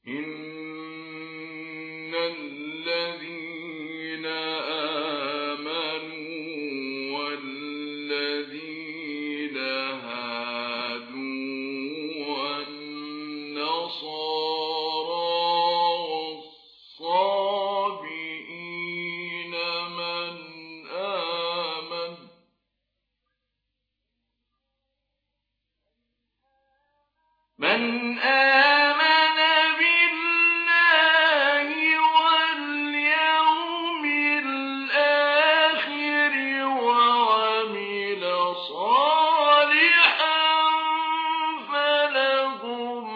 إن الذين آمنوا والذين هادوا والنصارى والصابئين من آمن بالله واليوم الآخر وعمل صالحا فلهم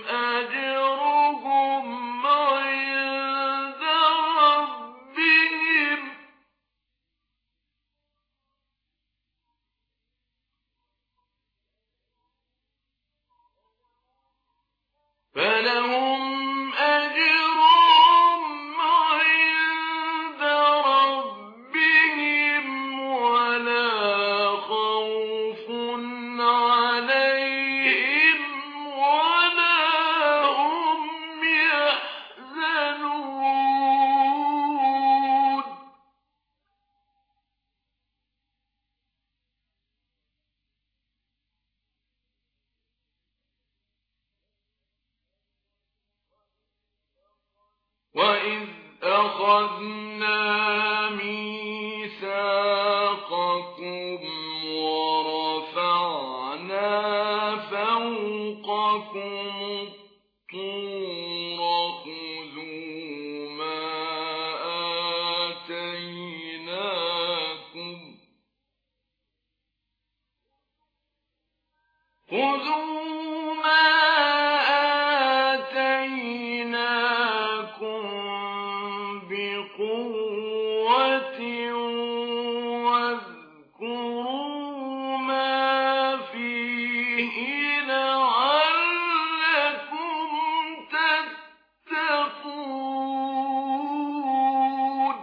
أجرهم عند ربهم ولا خوف عليهم ولا هم يحزنون وَإِذْ أَخَذْنَا مِيثَاقَكُمْ وَرَفَعْنَا فَوْقَكُمُ الطُّورَ خُذُوا مَا آتَيْنَاكُمْ بِقُوَّةٍ وَاذْكُرُوا مَا فِيهِ لَعَلَّكُمْ تَتَّقُونَ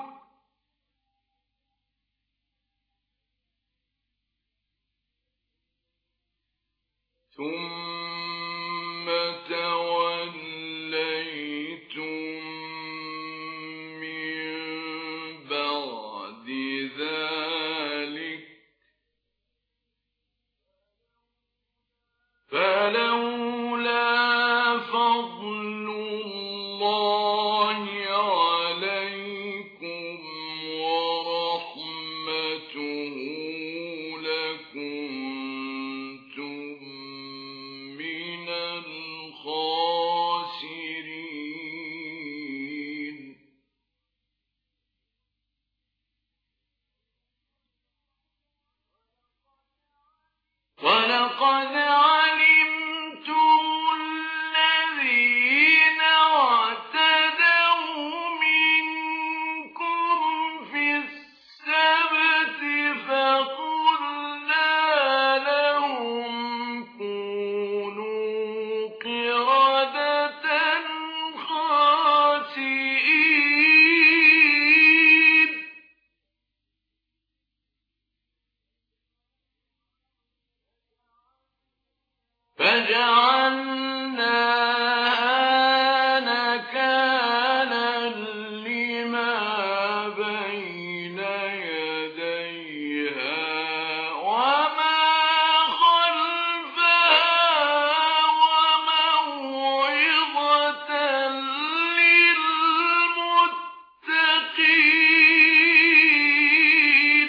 ثُمَّ تَوَلَّيْتُم مِّن بَعْدِ ذَٰلِكَ فَلَوْلَا فَضْلُ اللَّهِ عَلَيْكُمْ وَرَحْمَتُهُ لَكُنتُم مِّنَ الْخَاسِرِينَ وَلَقَدْ عَلِمْتُمُ الَّذِينَ اعْتَدَوْا مِنكُمْ فِي السَّبْتِ فَقُلْنَا لَهُمْ كُونُوا قِرَدَةً خَاسِئِينَ فَجَعَلْنَاهَا نَكَالًا لِّمَا بَيْنَ يَدَيْهَا وَمَا خَلْفَهَا وَمَوْعِظَةً لِّلْمُتَّقِينَ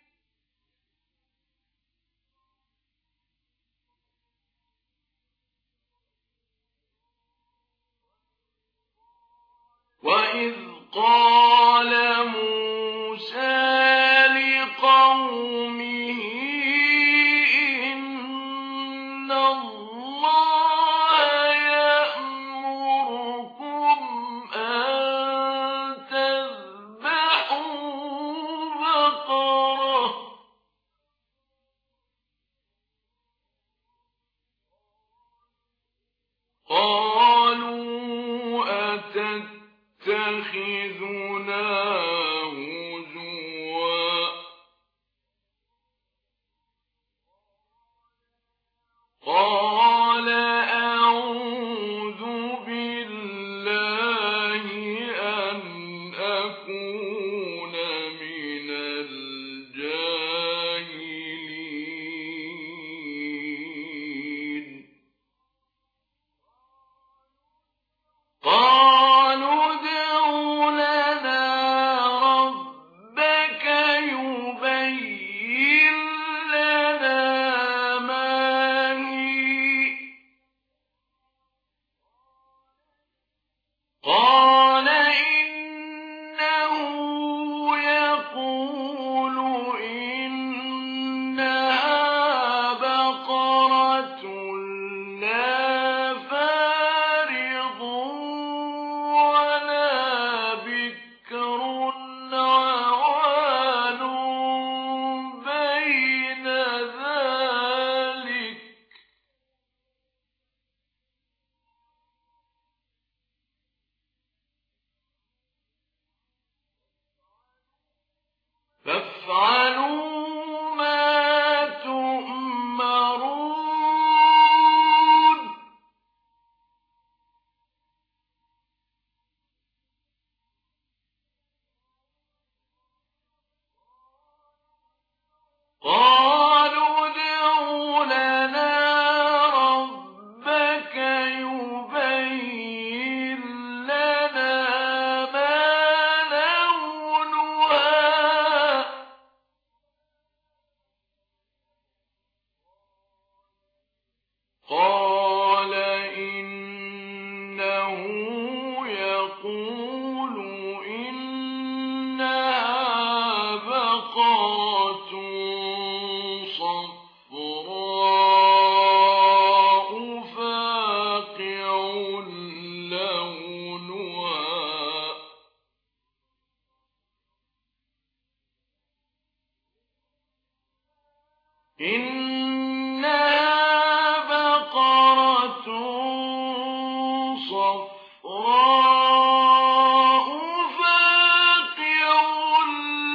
وَإِذْ قَالَ مُوسَىٰ لِقَوْمِهِ إِنَّ اللَّهَ يَأْمُرُكُمْ أَن تَذْبَحُوا بَقَرَةً قَالُوا أَتَتَّخِذُنَا هُزُوًا قَالَ أَعُوذُ بِاللَّهِ قال إنه يقول إنها بقرة صفراء فاقع لونها صفراء فاقع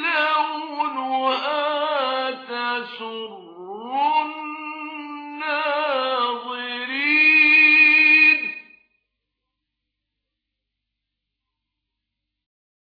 لونها تسر الناظرين